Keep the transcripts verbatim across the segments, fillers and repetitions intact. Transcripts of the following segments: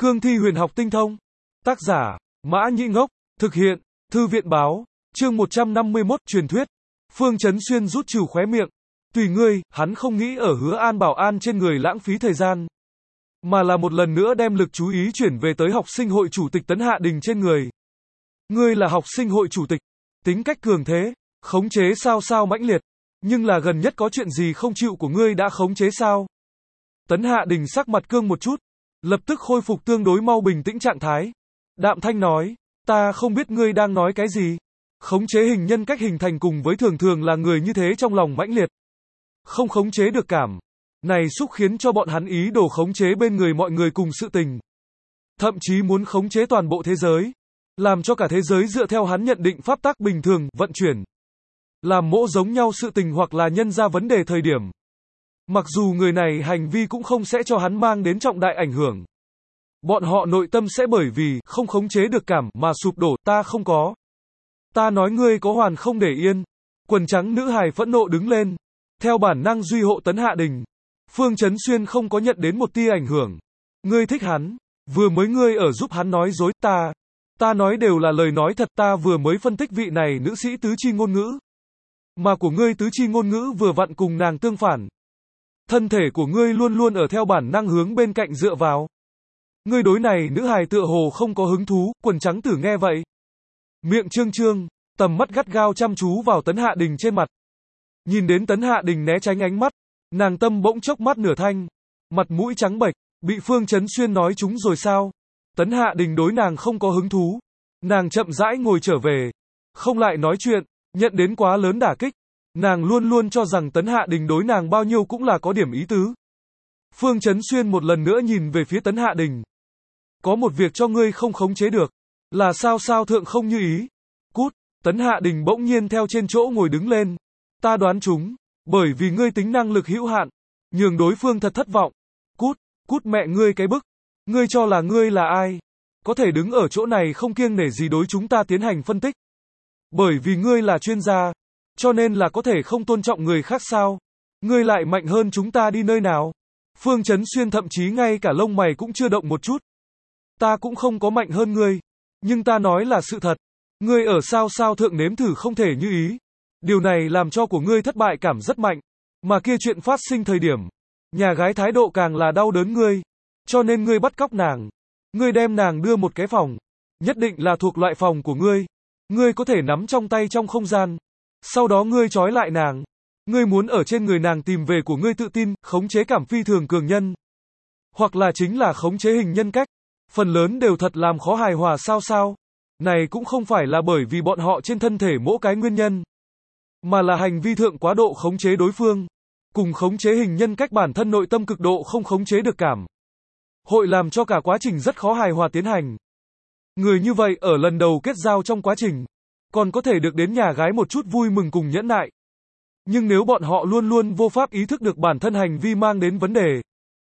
Cương thi huyền học tinh thông. Tác giả, Mã Nhĩ Ngốc. Thực hiện, Thư viện báo. Chương một trăm năm mươi mốt, truyền thuyết. Phương Chấn Xuyên rút trừ khóe miệng. Tùy ngươi, hắn không nghĩ ở Hứa An Bảo An trên người lãng phí thời gian, mà là một lần nữa đem lực chú ý chuyển về tới học sinh hội chủ tịch Tấn Hạ Đình trên người. Ngươi là học sinh hội chủ tịch, tính cách cường thế, khống chế sao sao mãnh liệt, nhưng là gần nhất có chuyện gì không chịu của ngươi đã khống chế sao? Tấn Hạ Đình sắc mặt cương một chút, lập tức khôi phục tương đối mau bình tĩnh trạng thái. Đạm thanh nói, ta không biết ngươi đang nói cái gì. Khống chế hình nhân cách hình thành cùng với thường thường là người như thế trong lòng mãnh liệt, không khống chế được cảm. Này xúc khiến cho bọn hắn ý đồ khống chế bên người mọi người cùng sự tình. Thậm chí muốn khống chế toàn bộ thế giới. Làm cho cả thế giới dựa theo hắn nhận định pháp tắc bình thường, vận chuyển. Làm mỗ giống nhau sự tình hoặc là nhân ra vấn đề thời điểm. Mặc dù người này hành vi cũng không sẽ cho hắn mang đến trọng đại ảnh hưởng. Bọn họ nội tâm sẽ bởi vì không khống chế được cảm mà sụp đổ, ta không có. Ta nói ngươi có hoàn không để yên. Quần trắng nữ hài phẫn nộ đứng lên. Theo bản năng duy hộ Tấn Hạ Đình. Phương Chấn Xuyên không có nhận đến một tia ảnh hưởng. Ngươi thích hắn. Vừa mới ngươi ở giúp hắn nói dối, ta. Ta nói đều là lời nói thật, ta vừa mới phân tích vị này nữ sĩ tứ chi ngôn ngữ. Mà của ngươi tứ chi ngôn ngữ vừa vặn cùng nàng tương phản. Thân thể của ngươi luôn luôn ở theo bản năng hướng bên cạnh dựa vào. Ngươi đối này nữ hài tựa hồ không có hứng thú, quần trắng tử nghe vậy. Miệng trương trương, tầm mắt gắt gao chăm chú vào Tấn Hạ Đình trên mặt. Nhìn đến Tấn Hạ Đình né tránh ánh mắt, nàng tâm bỗng chốc mắt nửa thanh, mặt mũi trắng bệch, bị Phương Chấn Xuyên nói trúng rồi sao? Tấn Hạ Đình đối nàng không có hứng thú, nàng chậm rãi ngồi trở về, không lại nói chuyện, nhận đến quá lớn đả kích, nàng luôn luôn cho rằng Tấn Hạ Đình đối nàng bao nhiêu cũng là có điểm ý tứ. Phương Chấn Xuyên một lần nữa nhìn về phía Tấn Hạ Đình. Có một việc cho ngươi không khống chế được, là sao sao thượng không như ý. Cút, Tấn Hạ Đình bỗng nhiên theo trên chỗ ngồi đứng lên. Ta đoán chúng, bởi vì ngươi tính năng lực hữu hạn, nhường đối phương thật thất vọng. Cút, cút mẹ ngươi cái bức. Ngươi cho là ngươi là ai? Có thể đứng ở chỗ này không kiêng nể gì đối chúng ta tiến hành phân tích. Bởi vì ngươi là chuyên gia, cho nên là có thể không tôn trọng người khác sao? Ngươi lại mạnh hơn chúng ta đi nơi nào? Phương Chấn Xuyên thậm chí ngay cả lông mày cũng chưa động một chút. Ta cũng không có mạnh hơn ngươi, nhưng ta nói là sự thật. Ngươi ở sao sao thượng nếm thử không thể như ý. Điều này làm cho của ngươi thất bại cảm rất mạnh. Mà kia chuyện phát sinh thời điểm, nhà gái thái độ càng là đau đớn ngươi. Cho nên ngươi bắt cóc nàng. Ngươi đem nàng đưa một cái phòng. Nhất định là thuộc loại phòng của ngươi. Ngươi có thể nắm trong tay trong không gian. Sau đó ngươi trói lại nàng. Ngươi muốn ở trên người nàng tìm về của ngươi tự tin, khống chế cảm phi thường cường nhân. Hoặc là chính là khống chế hình nhân cách. Phần lớn đều thật làm khó hài hòa sao sao. Này cũng không phải là bởi vì bọn họ trên thân thể mỗi cái nguyên nhân, mà là hành vi thượng quá độ khống chế đối phương, cùng khống chế hình nhân cách bản thân nội tâm cực độ không khống chế được cảm. Hội làm cho cả quá trình rất khó hài hòa tiến hành. Người như vậy ở lần đầu kết giao trong quá trình, còn có thể được đến nhà gái một chút vui mừng cùng nhẫn nại. Nhưng nếu bọn họ luôn luôn vô pháp ý thức được bản thân hành vi mang đến vấn đề,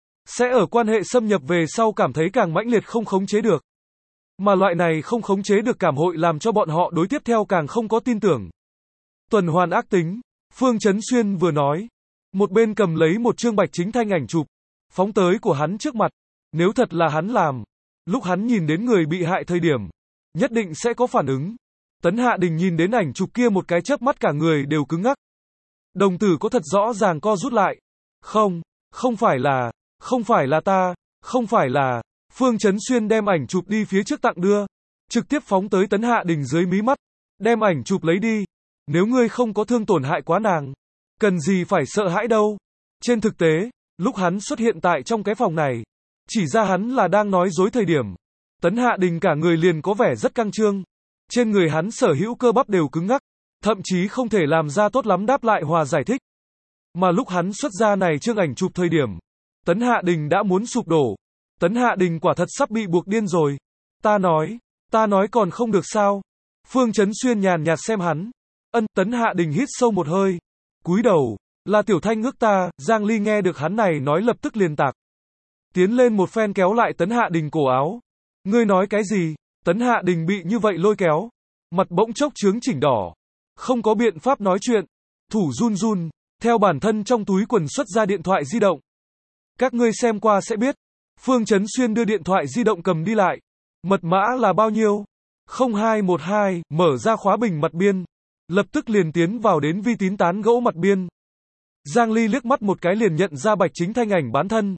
sẽ ở quan hệ xâm nhập về sau cảm thấy càng mãnh liệt không khống chế được. Mà loại này không khống chế được cảm hội làm cho bọn họ đối tiếp theo càng không có tin tưởng. Tuần hoàn ác tính, Phương Chấn Xuyên vừa nói, một bên cầm lấy một chương Bạch Chính Thanh ảnh chụp, phóng tới của hắn trước mặt. Nếu thật là hắn làm, lúc hắn nhìn đến người bị hại thời điểm, nhất định sẽ có phản ứng. Tấn Hạ Đình nhìn đến ảnh chụp kia một cái chớp mắt cả người đều cứng ngắc. Đồng tử có thật rõ ràng co rút lại. Không, không phải là, không phải là ta, không phải là. Phương Chấn Xuyên đem ảnh chụp đi phía trước tặng đưa, trực tiếp phóng tới Tấn Hạ Đình dưới mí mắt, đem ảnh chụp lấy đi. Nếu ngươi không có thương tổn hại quá nàng, cần gì phải sợ hãi đâu. Trên thực tế, lúc hắn xuất hiện tại trong cái phòng này, chỉ ra hắn là đang nói dối thời điểm, Tấn Hạ Đình cả người liền có vẻ rất căng trương. Trên người hắn sở hữu cơ bắp đều cứng ngắc, thậm chí không thể làm ra tốt lắm đáp lại hòa giải thích. Mà lúc hắn xuất ra này chương ảnh chụp thời điểm, Tấn Hạ Đình đã muốn sụp đổ. Tấn Hạ Đình quả thật sắp bị buộc điên rồi. Ta nói, ta nói còn không được sao? Phương Chấn Xuyên nhàn nhạt xem hắn. Ân, Tấn Hạ Đình hít sâu một hơi, cúi đầu, là Tiểu Thanh ước ta. Giang Ly nghe được hắn này nói lập tức liền tạc. Tiến lên một phen kéo lại Tấn Hạ Đình cổ áo. Ngươi nói cái gì? Tấn Hạ Đình bị như vậy lôi kéo, mặt bỗng chốc chướng chỉnh đỏ, không có biện pháp nói chuyện, thủ run run, theo bản thân trong túi quần xuất ra điện thoại di động. Các ngươi xem qua sẽ biết, Phương Chấn Xuyên đưa điện thoại di động cầm đi lại. Mật mã là bao nhiêu? không hai một hai, mở ra khóa bình mặt biên. Lập tức liền tiến vào đến vi tín tán gẫu mặt biên. Giang Ly liếc mắt một cái liền nhận ra Bạch Chính Thanh ảnh bán thân.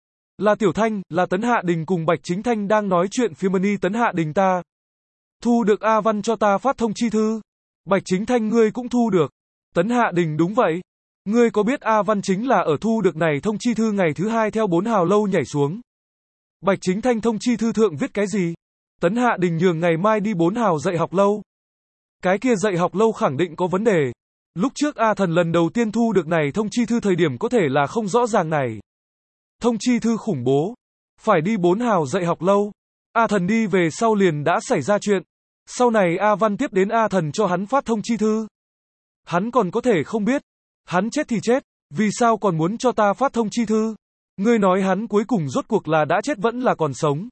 Là Tiểu Thanh, là Tấn Hạ Đình cùng Bạch Chính Thanh đang nói chuyện phía mini Tấn Hạ Đình ta. Thu được A Văn cho ta phát thông chi thư. Bạch Chính Thanh ngươi cũng thu được. Tấn Hạ Đình đúng vậy. Ngươi có biết A Văn chính là ở thu được này thông chi thư ngày thứ hai theo bốn hào lâu nhảy xuống. Bạch Chính Thanh thông chi thư thượng viết cái gì? Tấn Hạ Đình nhường ngày mai đi bốn hào dạy học lâu. Cái kia dạy học lâu khẳng định có vấn đề. Lúc trước A Thần lần đầu tiên thu được này thông chi thư thời điểm có thể là không rõ ràng này. Thông chi thư khủng bố. Phải đi bốn hào dạy học lâu. A Thần đi về sau liền đã xảy ra chuyện. Sau này A Văn tiếp đến A Thần cho hắn phát thông chi thư. Hắn còn có thể không biết. Hắn chết thì chết. Vì sao còn muốn cho ta phát thông chi thư? Ngươi nói hắn cuối cùng rốt cuộc là đã chết vẫn là còn sống.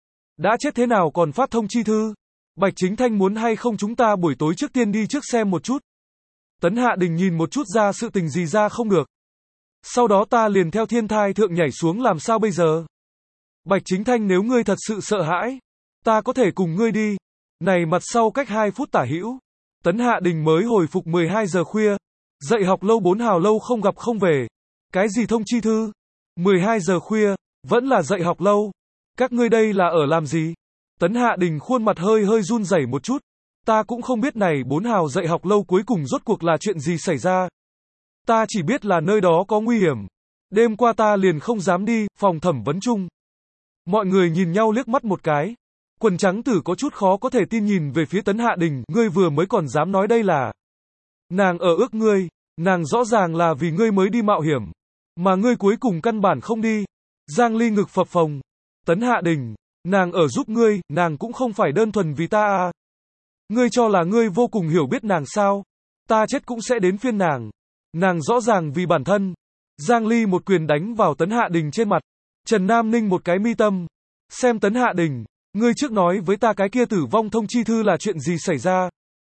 Đã chết thế nào còn phát thông chi thư? Bạch Chính Thanh muốn hay không chúng ta buổi tối trước tiên đi trước xem một chút. Tấn Hạ Đình nhìn một chút ra sự tình gì ra không được. Sau đó ta liền theo thiên thai thượng nhảy xuống làm sao bây giờ? Bạch Chính Thanh nếu ngươi thật sự sợ hãi, ta có thể cùng ngươi đi. Này mặt sau cách hai phút tả hữu. Tấn Hạ Đình mới hồi phục mười hai giờ khuya. Dạy học lâu bốn hào lâu không gặp không về. Cái gì thông chi thư? mười hai giờ khuya, vẫn là dạy học lâu. Các ngươi đây là ở làm gì? Tấn Hạ Đình khuôn mặt hơi hơi run rẩy một chút. Ta cũng không biết này bốn hào dạy học lâu cuối cùng rốt cuộc là chuyện gì xảy ra. Ta chỉ biết là nơi đó có nguy hiểm. Đêm qua ta liền không dám đi, phòng thẩm vấn chung. Mọi người nhìn nhau liếc mắt một cái. Quần trắng tử có chút khó có thể tin nhìn về phía Tấn Hạ Đình, ngươi vừa mới còn dám nói đây là. Nàng ở ước ngươi, nàng rõ ràng là vì ngươi mới đi mạo hiểm. Mà ngươi cuối cùng căn bản không đi. Giang Ly ngực phập phồng. Tấn Hạ Đình, nàng ở giúp ngươi, nàng cũng không phải đơn thuần vì ta à. Ngươi cho là ngươi vô cùng hiểu biết nàng sao? Ta chết cũng sẽ đến phiên nàng. Nàng rõ ràng vì bản thân. Giang Ly một quyền đánh vào Tấn Hạ Đình trên mặt. Trần Nam Ninh một cái mi tâm. Xem Tấn Hạ Đình, ngươi trước nói với ta cái kia tử vong thông chi thư là chuyện gì xảy ra?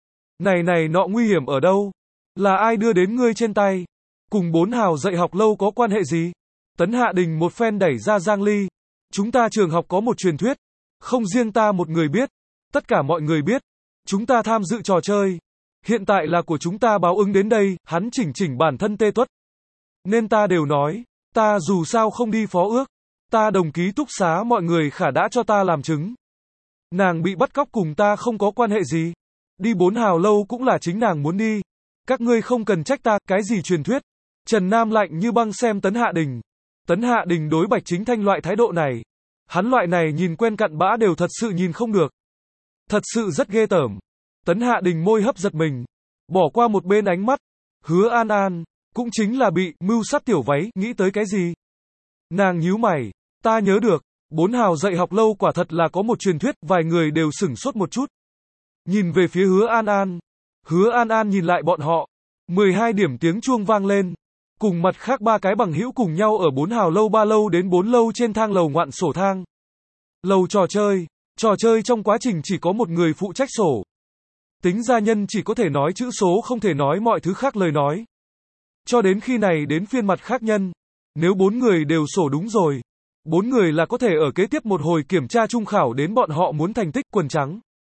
Này này nọ nguy hiểm ở đâu? Là ai đưa đến ngươi trên tay? Cùng bốn hào dạy học lâu có quan hệ gì? Tấn Hạ Đình một phen đẩy ra Giang Ly. Chúng ta trường học có một truyền thuyết. Không riêng ta một người biết. Tất cả mọi người biết. Chúng ta tham dự trò chơi. Hiện tại là của chúng ta báo ứng đến đây, hắn chỉnh chỉnh bản thân tê tuất. Nên ta đều nói, ta dù sao không đi phó ước. Ta đồng ký túc xá mọi người khả đã cho ta làm chứng. Nàng bị bắt cóc cùng ta không có quan hệ gì. Đi bốn hào lâu cũng là chính nàng muốn đi. Các ngươi không cần trách ta, cái gì truyền thuyết. Trần Nam lạnh như băng xem Tấn Hạ Đình. Tấn Hạ Đình đối Bạch Chính Thanh loại thái độ này. Hắn loại này nhìn quen cặn bã đều thật sự nhìn không được. Thật sự rất ghê tởm. Tấn Hạ Đình môi hấp giật mình. Bỏ qua một bên ánh mắt. Hứa An An. Cũng chính là bị mưu sát tiểu váy, nghĩ tới cái gì? Nàng nhíu mày. Ta nhớ được. Bốn hào dạy học lâu quả thật là có một truyền thuyết, vài người đều sửng sốt một chút. Nhìn về phía Hứa An An. Hứa An An nhìn lại bọn họ. mười hai điểm tiếng chuông vang lên. Cùng mặt khác ba cái bằng hữu cùng nhau ở bốn hào lâu ba lâu đến bốn lâu trên thang lầu ngoạn sổ thang. Lầu trò chơi. Trò chơi trong quá trình chỉ có một người phụ trách sổ. Tính gia nhân chỉ có thể nói chữ số không thể nói mọi thứ khác lời nói. Cho đến khi này đến phiên mặt khác nhân. Nếu bốn người đều sổ đúng rồi. Bốn người là có thể ở kế tiếp một hồi kiểm tra trung khảo đến bọn họ muốn thành tích quần trắng.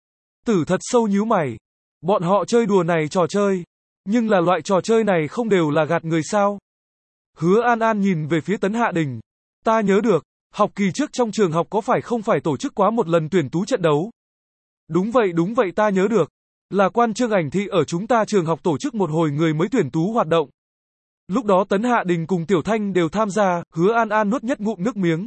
Tử thật sâu nhíu mày. Bọn họ chơi đùa này trò chơi. Nhưng là loại trò chơi này không đều là gạt người sao? Hứa An An nhìn về phía Tấn Hạ Đình. Ta nhớ được, học kỳ trước trong trường học có phải không phải tổ chức quá một lần tuyển tú trận đấu? Đúng vậy đúng vậy ta nhớ được. Là quan Trương Ảnh Thị ở chúng ta trường học tổ chức một hồi người mới tuyển tú hoạt động. Lúc đó Tấn Hạ Đình cùng Tiểu Thanh đều tham gia, Hứa An An nuốt nhất ngụm nước miếng.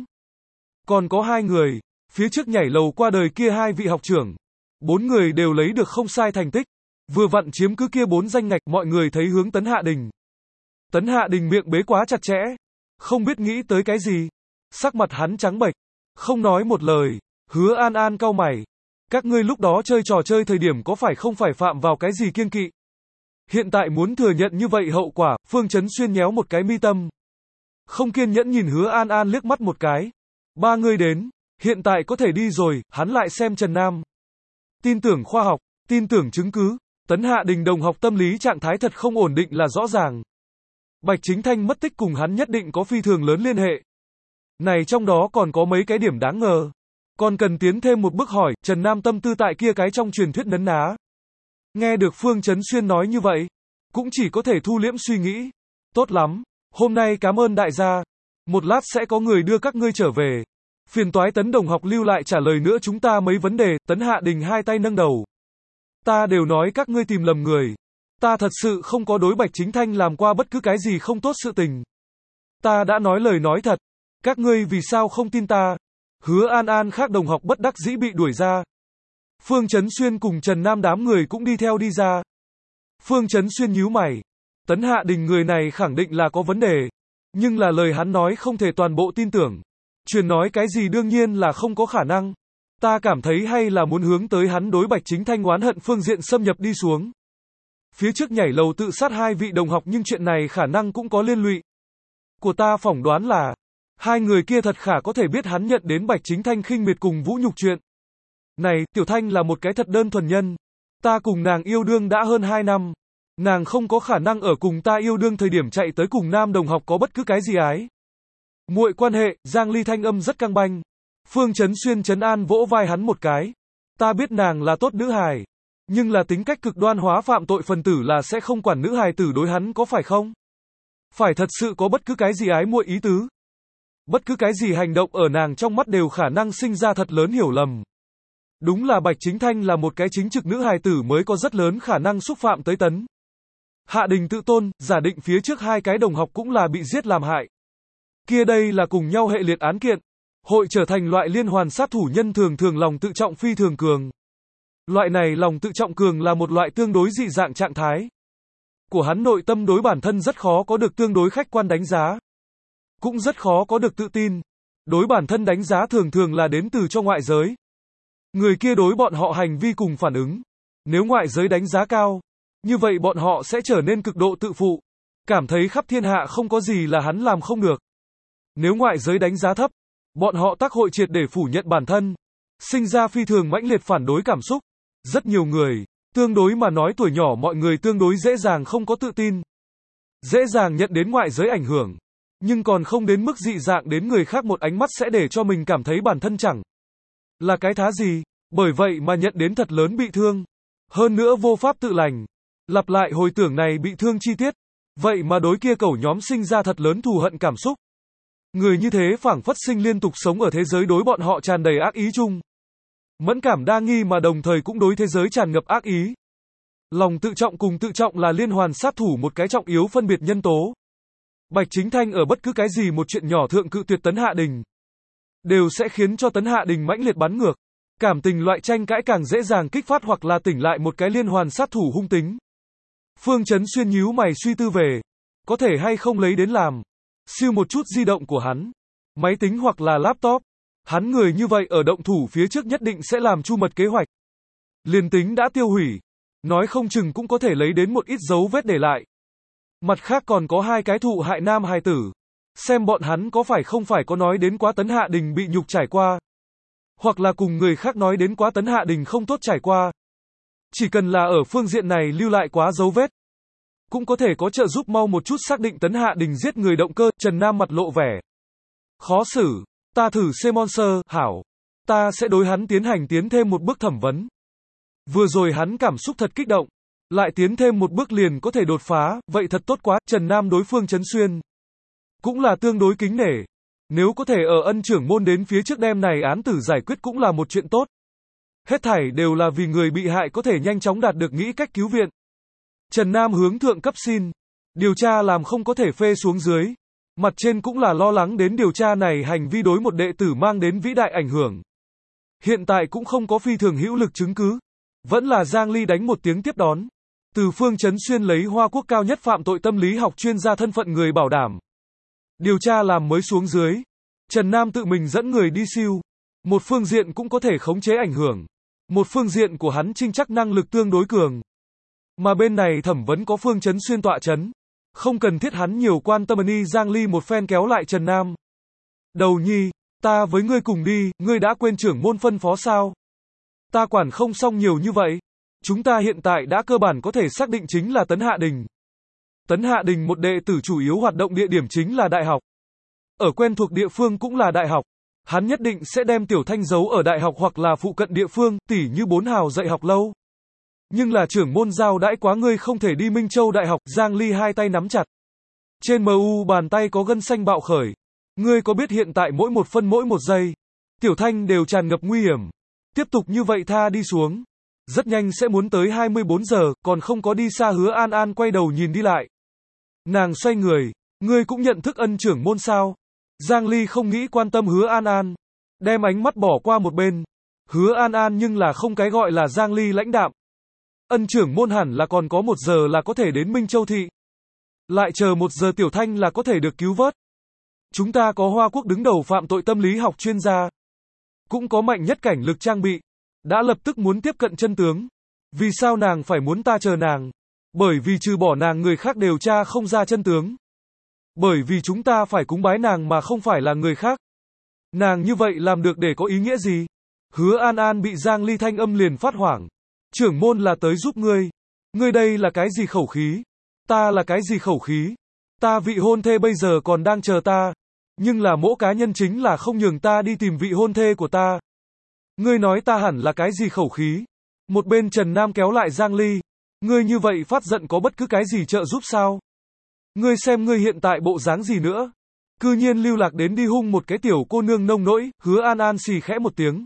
Còn có hai người, phía trước nhảy lầu qua đời kia hai vị học trưởng. Bốn người đều lấy được không sai thành tích. Vừa vặn chiếm cứ kia bốn danh ngạch, mọi người thấy hướng Tấn Hạ Đình. Tấn Hạ Đình miệng bế quá chặt chẽ. Không biết nghĩ tới cái gì. Sắc mặt hắn trắng bệch. Không nói một lời. Hứa An An cau mày. Các ngươi lúc đó chơi trò chơi thời điểm có phải không phải phạm vào cái gì kiêng kỵ? Hiện tại muốn thừa nhận như vậy hậu quả, Phương Chấn Xuyên nhéo một cái mi tâm. Không kiên nhẫn nhìn Hứa An An liếc mắt một cái. Ba người đến. Hiện tại có thể đi rồi, hắn lại xem Trần Nam. Tin tưởng khoa học, tin tưởng chứng cứ. Tấn Hạ Đình đồng học tâm lý trạng thái thật không ổn định là rõ ràng. Bạch Chính Thanh mất tích cùng hắn nhất định có phi thường lớn liên hệ. Này trong đó còn có mấy cái điểm đáng ngờ. Còn cần tiến thêm một bước hỏi, Trần Nam tâm tư tại kia cái trong truyền thuyết nấn ná. Nghe được Phương Chấn Xuyên nói như vậy, cũng chỉ có thể thu liễm suy nghĩ. Tốt lắm, hôm nay cảm ơn đại gia. Một lát sẽ có người đưa các ngươi trở về. Phiền toái Tấn đồng học lưu lại trả lời nữa chúng ta mấy vấn đề. Tấn Hạ Đình hai tay nâng đầu. Ta đều nói các ngươi tìm lầm người. Ta thật sự không có đối Bạch Chính Thanh làm qua bất cứ cái gì không tốt sự tình. Ta đã nói lời nói thật. Các ngươi vì sao không tin ta? Hứa An An khác đồng học bất đắc dĩ bị đuổi ra. Phương Chấn Xuyên cùng Trần Nam đám người cũng đi theo đi ra. Phương Chấn Xuyên nhíu mày. Tấn Hạ Đình người này khẳng định là có vấn đề. Nhưng là lời hắn nói không thể toàn bộ tin tưởng. Truyền nói cái gì đương nhiên là không có khả năng. Ta cảm thấy hay là muốn hướng tới hắn đối Bạch Chính Thanh oán hận phương diện xâm nhập đi xuống. Phía trước nhảy lầu tự sát hai vị đồng học nhưng chuyện này khả năng cũng có liên lụy. Của ta phỏng đoán là hai người kia thật khả có thể biết hắn nhận đến Bạch Chính Thanh khinh miệt cùng vũ nhục chuyện. Này, Tiểu Thanh là một cái thật đơn thuần nhân. Ta cùng nàng yêu đương đã hơn hai năm. Nàng không có khả năng ở cùng ta yêu đương thời điểm chạy tới cùng nam đồng học có bất cứ cái gì ái. Muội quan hệ, Giang Ly thanh âm rất căng banh. Phương Chấn Xuyên trấn an vỗ vai hắn một cái. Ta biết nàng là tốt nữ hài. Nhưng là tính cách cực đoan hóa phạm tội phần tử là sẽ không quản nữ hài tử đối hắn có phải không? Phải thật sự có bất cứ cái gì ái muội ý tứ. Bất cứ cái gì hành động ở nàng trong mắt đều khả năng sinh ra thật lớn hiểu lầm. Đúng là Bạch Chính Thanh là một cái chính trực nữ hài tử mới có rất lớn khả năng xúc phạm tới Tấn Hạ Đình tự tôn, giả định phía trước hai cái đồng học cũng là bị giết làm hại. Kia đây là cùng nhau hệ liệt án kiện. Hội trở thành loại liên hoàn sát thủ nhân thường thường lòng tự trọng phi thường cường. Loại này lòng tự trọng cường là một loại tương đối dị dạng trạng thái. Của hắn nội tâm đối bản thân rất khó có được tương đối khách quan đánh giá. Cũng rất khó có được tự tin. Đối bản thân đánh giá thường thường là đến từ cho ngoại giới. Người kia đối bọn họ hành vi cùng phản ứng. Nếu ngoại giới đánh giá cao, như vậy bọn họ sẽ trở nên cực độ tự phụ. Cảm thấy khắp thiên hạ không có gì là hắn làm không được. Nếu ngoại giới đánh giá thấp, bọn họ tác hội triệt để phủ nhận bản thân. Sinh ra phi thường mãnh liệt phản đối cảm xúc. Rất nhiều người, tương đối mà nói tuổi nhỏ mọi người tương đối dễ dàng không có tự tin. Dễ dàng nhận đến ngoại giới ảnh hưởng. Nhưng còn không đến mức dị dạng đến người khác một ánh mắt sẽ để cho mình cảm thấy bản thân chẳng là cái thá gì. Bởi vậy mà nhận đến thật lớn bị thương. Hơn nữa vô pháp tự lành. Lặp lại hồi tưởng này bị thương chi tiết. Vậy mà đối kia cẩu nhóm sinh ra thật lớn thù hận cảm xúc. Người như thế phảng phất sinh liên tục sống ở thế giới đối bọn họ tràn đầy ác ý chung. Mẫn cảm đa nghi mà đồng thời cũng đối thế giới tràn ngập ác ý. Lòng tự trọng cùng tự trọng là liên hoàn sát thủ một cái trọng yếu phân biệt nhân tố. Bạch Chính Thanh ở bất cứ cái gì một chuyện nhỏ thượng cự tuyệt Tấn Hạ Đình, đều sẽ khiến cho Tấn Hạ Đình mãnh liệt bắn ngược. Cảm tình loại tranh cãi càng dễ dàng kích phát hoặc là tỉnh lại một cái liên hoàn sát thủ hung tính. Phương Chấn Xuyên nhíu mày suy tư về, có thể hay không lấy đến làm, siêu một chút di động của hắn, máy tính hoặc là laptop. Hắn người như vậy ở động thủ phía trước nhất định sẽ làm chu mật kế hoạch. Liền tính đã tiêu hủy, nói không chừng cũng có thể lấy đến một ít dấu vết để lại. Mặt khác còn có hai cái thụ hại nam hài tử. Xem bọn hắn có phải không phải có nói đến quá Tấn Hạ Đình bị nhục trải qua. Hoặc là cùng người khác nói đến quá Tấn Hạ Đình không tốt trải qua. Chỉ cần là ở phương diện này lưu lại quá dấu vết, cũng có thể có trợ giúp mau một chút xác định Tấn Hạ Đình giết người động cơ. Trần Nam mặt lộ vẻ khó xử. Ta thử C-Monster, hảo. Ta sẽ đối hắn tiến hành tiến thêm một bước thẩm vấn. Vừa rồi hắn cảm xúc thật kích động. Lại tiến thêm một bước liền có thể đột phá, vậy thật tốt quá. Trần Nam đối Phương Chấn Xuyên cũng là tương đối kính nể. Nếu có thể ở ân trưởng môn đến phía trước đêm này án tử giải quyết cũng là một chuyện tốt. Hết thảy đều là vì người bị hại có thể nhanh chóng đạt được nghĩ cách cứu viện. Trần Nam hướng thượng cấp xin. Điều tra làm không có thể phê xuống dưới. Mặt trên cũng là lo lắng đến điều tra này hành vi đối một đệ tử mang đến vĩ đại ảnh hưởng. Hiện tại cũng không có phi thường hữu lực chứng cứ. Vẫn là Giang Ly đánh một tiếng tiếp đón. Từ Phương Chấn Xuyên lấy Hoa Quốc cao nhất phạm tội tâm lý học chuyên gia thân phận người bảo đảm. Điều tra làm mới xuống dưới. Trần Nam tự mình dẫn người đi siêu. Một phương diện cũng có thể khống chế ảnh hưởng. Một phương diện của hắn trinh chắc năng lực tương đối cường. Mà bên này thẩm vấn có Phương Chấn Xuyên tọa chấn. Không cần thiết hắn nhiều quan tâm. Ni Giang Ly một phen kéo lại Trần Nam. Đầu nhi, ta với ngươi cùng đi, ngươi đã quên trưởng môn phân phó sao? Ta quản không xong nhiều như vậy. Chúng ta hiện tại đã cơ bản có thể xác định chính là Tấn Hạ Đình. Tấn Hạ Đình một đệ tử chủ yếu hoạt động địa điểm chính là đại học. ở quen thuộc địa phương cũng là đại học. Hắn nhất định sẽ đem Tiểu Thanh giấu ở đại học hoặc là phụ cận địa phương, tỉ như bốn hào dạy học lâu. Nhưng là trưởng môn giao đãi quá ngươi không thể đi Minh Châu Đại học, Giang Ly hai tay nắm chặt. Trên em u bàn tay có gân xanh bạo khởi. Ngươi có biết hiện tại mỗi một phân mỗi một giây, Tiểu Thanh đều tràn ngập nguy hiểm. Tiếp tục như vậy tha đi xuống, rất nhanh sẽ muốn tới hai mươi bốn giờ, còn không có đi xa. Hứa An An quay đầu nhìn đi lại. Nàng xoay người, ngươi cũng nhận thức ân trưởng môn sao? Giang Ly không nghĩ quan tâm Hứa An An, đem ánh mắt bỏ qua một bên. Hứa An An nhưng là không cái gọi là Giang Ly lãnh đạm. Ân trưởng môn hẳn là còn có một giờ là có thể đến Minh Châu Thị. Lại chờ một giờ Tiểu Thanh là có thể được cứu vớt. Chúng ta có Hoa Quốc đứng đầu phạm tội tâm lý học chuyên gia, cũng có mạnh nhất cảnh lực trang bị, đã lập tức muốn tiếp cận chân tướng. Vì sao nàng phải muốn ta chờ nàng? Bởi vì trừ bỏ nàng người khác đều tra không ra chân tướng. Bởi vì chúng ta phải cúng bái nàng mà không phải là người khác. Nàng như vậy làm được để có ý nghĩa gì? Hứa An An bị Giang Ly thanh âm liền phát hoảng. Trưởng môn là tới giúp ngươi. Ngươi đây là cái gì khẩu khí? Ta là cái gì khẩu khí? Ta vị hôn thê bây giờ còn đang chờ ta. Nhưng là mỗi cá nhân chính là không nhường ta đi tìm vị hôn thê của ta. Ngươi nói ta hẳn là cái gì khẩu khí? Một bên Trần Nam kéo lại Giang Ly. Ngươi như vậy phát giận có bất cứ cái gì trợ giúp sao? Ngươi xem ngươi hiện tại bộ dáng gì nữa? Cư nhiên lưu lạc đến đi hung một cái tiểu cô nương nông nỗi. Hứa An An xì khẽ một tiếng,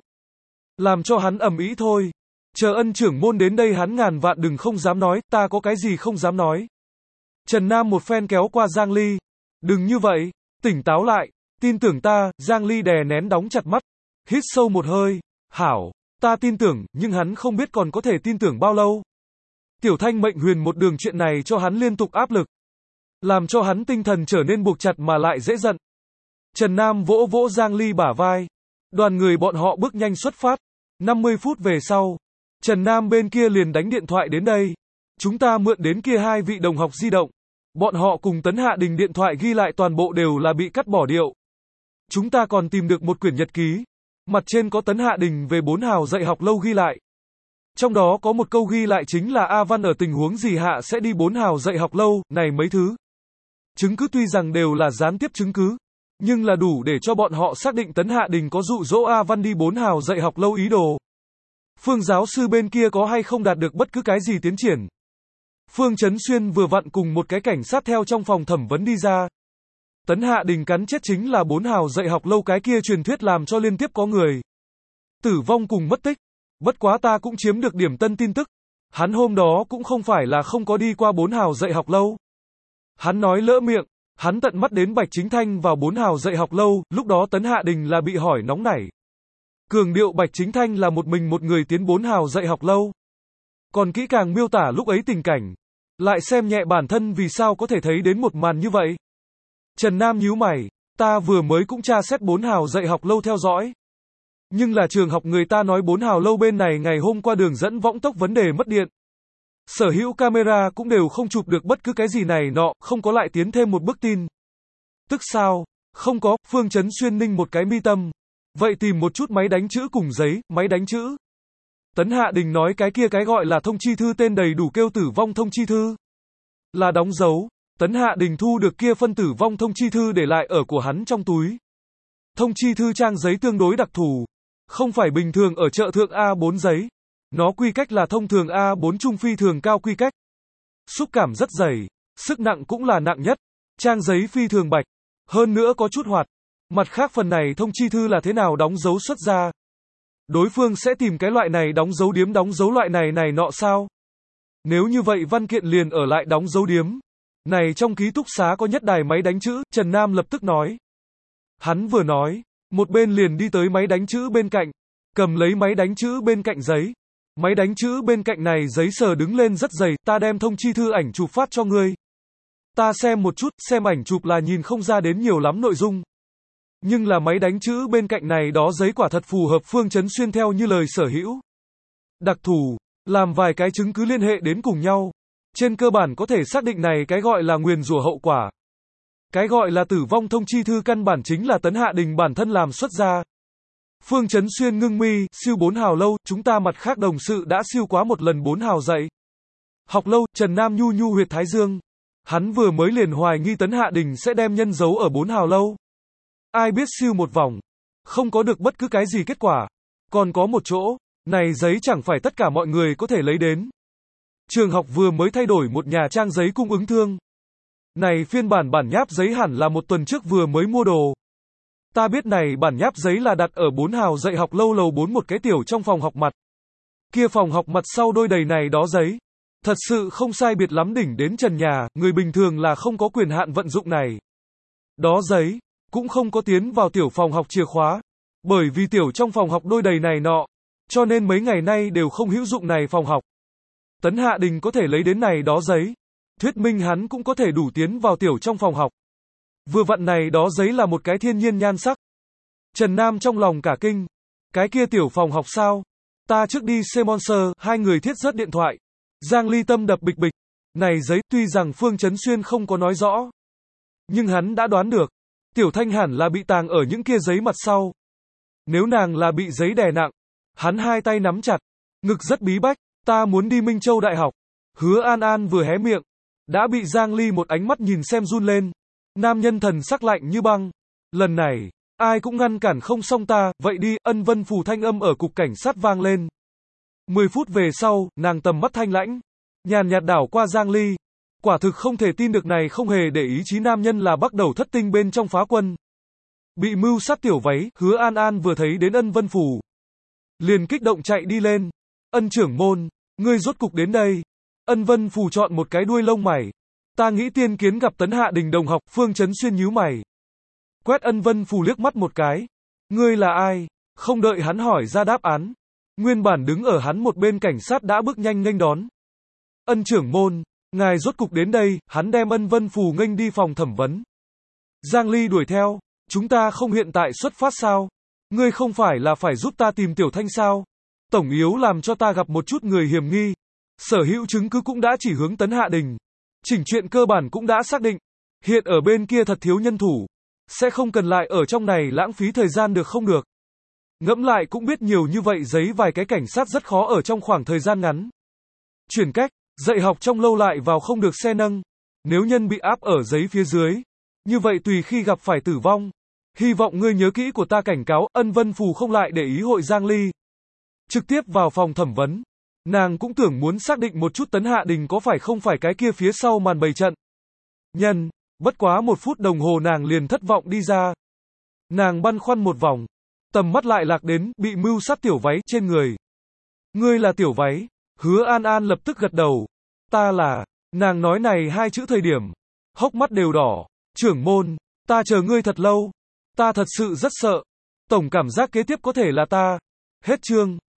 làm cho hắn ầm ĩ thôi. Chờ ân trưởng môn đến đây hắn ngàn vạn đừng không dám nói, ta có cái gì không dám nói. Trần Nam một phen kéo qua Giang Ly. Đừng như vậy, tỉnh táo lại, tin tưởng ta. Giang Ly đè nén đóng chặt mắt, hít sâu một hơi. Hảo, ta tin tưởng, nhưng hắn không biết còn có thể tin tưởng bao lâu. Tiểu Thanh mệnh huyền một đường chuyện này cho hắn liên tục áp lực, làm cho hắn tinh thần trở nên buộc chặt mà lại dễ giận. Trần Nam vỗ vỗ Giang Ly bả vai. Đoàn người bọn họ bước nhanh xuất phát. năm mươi phút về sau, Trần Nam bên kia liền đánh điện thoại đến đây. Chúng ta mượn đến kia hai vị đồng học di động. Bọn họ cùng Tấn Hạ Đình điện thoại ghi lại toàn bộ đều là bị cắt bỏ điệu. Chúng ta còn tìm được một quyển nhật ký. Mặt trên có Tấn Hạ Đình về bốn hào dạy học lâu ghi lại. Trong đó có một câu ghi lại chính là A Văn ở tình huống gì hạ sẽ đi bốn hào dạy học lâu, này mấy thứ. Chứng cứ tuy rằng đều là gián tiếp chứng cứ, nhưng là đủ để cho bọn họ xác định Tấn Hạ Đình có dụ dỗ A Văn đi bốn hào dạy học lâu ý đồ. Phương giáo sư bên kia có hay không đạt được bất cứ cái gì tiến triển? Phương Chấn Xuyên vừa vặn cùng một cái cảnh sát theo trong phòng thẩm vấn đi ra. Tấn Hạ Đình cắn chết chính là bốn hào dạy học lâu cái kia truyền thuyết làm cho liên tiếp có người tử vong cùng mất tích. Bất quá ta cũng chiếm được điểm tân tin tức. Hắn hôm đó cũng không phải là không có đi qua bốn hào dạy học lâu. Hắn nói lỡ miệng, hắn tận mắt đến Bạch Chính Thanh vào bốn hào dạy học lâu, lúc đó Tấn Hạ Đình là bị hỏi nóng nảy. Cường điệu Bạch Chính Thanh là một mình một người tiến bốn hào dạy học lâu. Còn kỹ càng miêu tả lúc ấy tình cảnh. Lại xem nhẹ bản thân vì sao có thể thấy đến một màn như vậy. Trần Nam nhíu mày, ta vừa mới cũng tra xét bốn hào dạy học lâu theo dõi. Nhưng là trường học người ta nói bốn hào lâu bên này ngày hôm qua đường dẫn võng tốc vấn đề mất điện. Sở hữu camera cũng đều không chụp được bất cứ cái gì này nọ, không có lại tiến thêm một bức tin. Tức sao? Không có. Phương Chấn Xuyên ninh một cái mi tâm. Vậy tìm một chút máy đánh chữ cùng giấy, máy đánh chữ. Tấn Hạ Đình nói cái kia cái gọi là thông chi thư tên đầy đủ kêu tử vong thông chi thư. Là đóng dấu. Tấn Hạ Đình thu được kia phân tử vong thông chi thư để lại ở của hắn trong túi. Thông chi thư trang giấy tương đối đặc thù. Không phải bình thường ở chợ thượng A bốn giấy. Nó quy cách là thông thường A bốn trung phi thường cao quy cách. Xúc cảm rất dày. Sức nặng cũng là nặng nhất. Trang giấy phi thường bạch. Hơn nữa có chút hoạt. Mặt khác phần này thông chi thư là thế nào đóng dấu xuất ra. Đối phương sẽ tìm cái loại này đóng dấu điếm đóng dấu loại này này nọ sao? Nếu như vậy văn kiện liền ở lại đóng dấu điếm. Này trong ký túc xá có nhất đài máy đánh chữ, Trần Nam lập tức nói. Hắn vừa nói, một bên liền đi tới máy đánh chữ bên cạnh, cầm lấy máy đánh chữ bên cạnh giấy. Máy đánh chữ bên cạnh này giấy sờ đứng lên rất dày, ta đem thông chi thư ảnh chụp phát cho ngươi. Ta xem một chút, xem ảnh chụp là nhìn không ra đến nhiều lắm nội dung. Nhưng là máy đánh chữ bên cạnh này đó giấy quả thật phù hợp Phương Chấn Xuyên theo như lời sở hữu. Đặc thù, làm vài cái chứng cứ liên hệ đến cùng nhau. Trên cơ bản có thể xác định này cái gọi là nguyền rủa hậu quả. Cái gọi là tử vong thông chi thư căn bản chính là Tấn Hạ Đình bản thân làm xuất ra. Phương Chấn Xuyên ngưng mi, siêu bốn hào lâu, chúng ta mặt khác đồng sự đã siêu quá một lần bốn hào dạy học lâu. Trần Nam nhu nhu huyệt thái dương. Hắn vừa mới liền hoài nghi Tấn Hạ Đình sẽ đem nhân giấu ở bốn hào lâu. Ai biết siêu một vòng, không có được bất cứ cái gì kết quả. Còn có một chỗ, này giấy chẳng phải tất cả mọi người có thể lấy đến. Trường học vừa mới thay đổi một nhà trang giấy cung ứng thương. Này phiên bản bản nháp giấy hẳn là một tuần trước vừa mới mua đồ. Ta biết này bản nháp giấy là đặt ở bốn hào dạy học lâu lầu bốn một cái tiểu trong phòng học mặt. Kia phòng học mặt sau đôi đầy này đó giấy. Thật sự không sai biệt lắm đỉnh đến trần nhà, người bình thường là không có quyền hạn vận dụng này. Đó giấy, cũng không có tiến vào tiểu phòng học chìa khóa. Bởi vì tiểu trong phòng học đôi đầy này nọ, cho nên mấy ngày nay đều không hữu dụng này phòng học. Tấn Hạ Đình có thể lấy đến này đó giấy. Thuyết minh hắn cũng có thể đủ tiến vào tiểu trong phòng học. Vừa vặn này đó giấy là một cái thiên nhiên nhan sắc. Trần Nam trong lòng cả kinh. Cái kia tiểu phòng học sao? Ta trước đi Sponsor, hai người thiết rớt điện thoại. Giang Ly tâm đập bịch bịch. Này giấy tuy rằng Phương Chấn Xuyên không có nói rõ. Nhưng hắn đã đoán được. Tiểu Thanh hẳn là bị tàng ở những kia giấy mặt sau. Nếu nàng là bị giấy đè nặng. Hắn hai tay nắm chặt. Ngực rất bí bách. Ta muốn đi Minh Châu Đại học. Hứa An An vừa hé miệng. Đã bị Giang Ly một ánh mắt nhìn xem run lên. Nam nhân thần sắc lạnh như băng. Lần này, ai cũng ngăn cản không xong ta, vậy đi, Ân Vân Phù thanh âm ở cục cảnh sát vang lên. Mười phút về sau, nàng tầm mắt thanh lãnh. Nhàn nhạt đảo qua Giang Ly. Quả thực không thể tin được này không hề để ý chí nam nhân là bắt đầu thất tinh bên trong phá quân. Bị mưu sát tiểu váy, Hứa An An vừa thấy đến Ân Vân Phù. Liền kích động chạy đi lên. Ân trưởng môn, ngươi rốt cục đến đây. Ân Vân Phù chọn một cái đuôi lông mày. Ta nghĩ tiên kiến gặp Tấn Hạ Đình đồng học, Phương Chấn Xuyên nhíu mày. Quét Ân Vân Phù liếc mắt một cái. Ngươi là ai? Không đợi hắn hỏi ra đáp án. Nguyên bản đứng ở hắn một bên cảnh sát đã bước nhanh nghênh đón. Ân trưởng môn, ngài rốt cục đến đây, hắn đem Ân Vân Phù nghênh đi phòng thẩm vấn. Giang Ly đuổi theo, chúng ta không hiện tại xuất phát sao? Ngươi không phải là phải giúp ta tìm Tiểu Thanh sao? Tổng yếu làm cho ta gặp một chút người hiểm nghi. Sở hữu chứng cứ cũng đã chỉ hướng Tấn Hạ Đình. Chỉnh chuyện cơ bản cũng đã xác định. Hiện ở bên kia thật thiếu nhân thủ. Sẽ không cần lại ở trong này lãng phí thời gian được không được. Ngẫm lại cũng biết nhiều như vậy giấy vài cái cảnh sát rất khó ở trong khoảng thời gian ngắn. Chuyển cách, dạy học trong lâu lại vào không được xe nâng. Nếu nhân bị áp ở giấy phía dưới. Như vậy tùy khi gặp phải tử vong. Hy vọng ngươi nhớ kỹ của ta cảnh cáo, Ân Vân Phù không lại để ý hội Giang Ly. Trực tiếp vào phòng thẩm vấn. Nàng cũng tưởng muốn xác định một chút Tấn Hạ Đình có phải không phải cái kia phía sau màn bày trận. Nhân, bất quá một phút đồng hồ nàng liền thất vọng đi ra. Nàng băn khoăn một vòng. Tầm mắt lại lạc đến, bị mưu sát tiểu váy trên người. Ngươi là tiểu váy. Hứa An An lập tức gật đầu. Ta là, nàng nói này hai chữ thời điểm. Hốc mắt đều đỏ. Trưởng môn, ta chờ ngươi thật lâu. Ta thật sự rất sợ. Tổng cảm giác kế tiếp có thể là ta. Hết chương.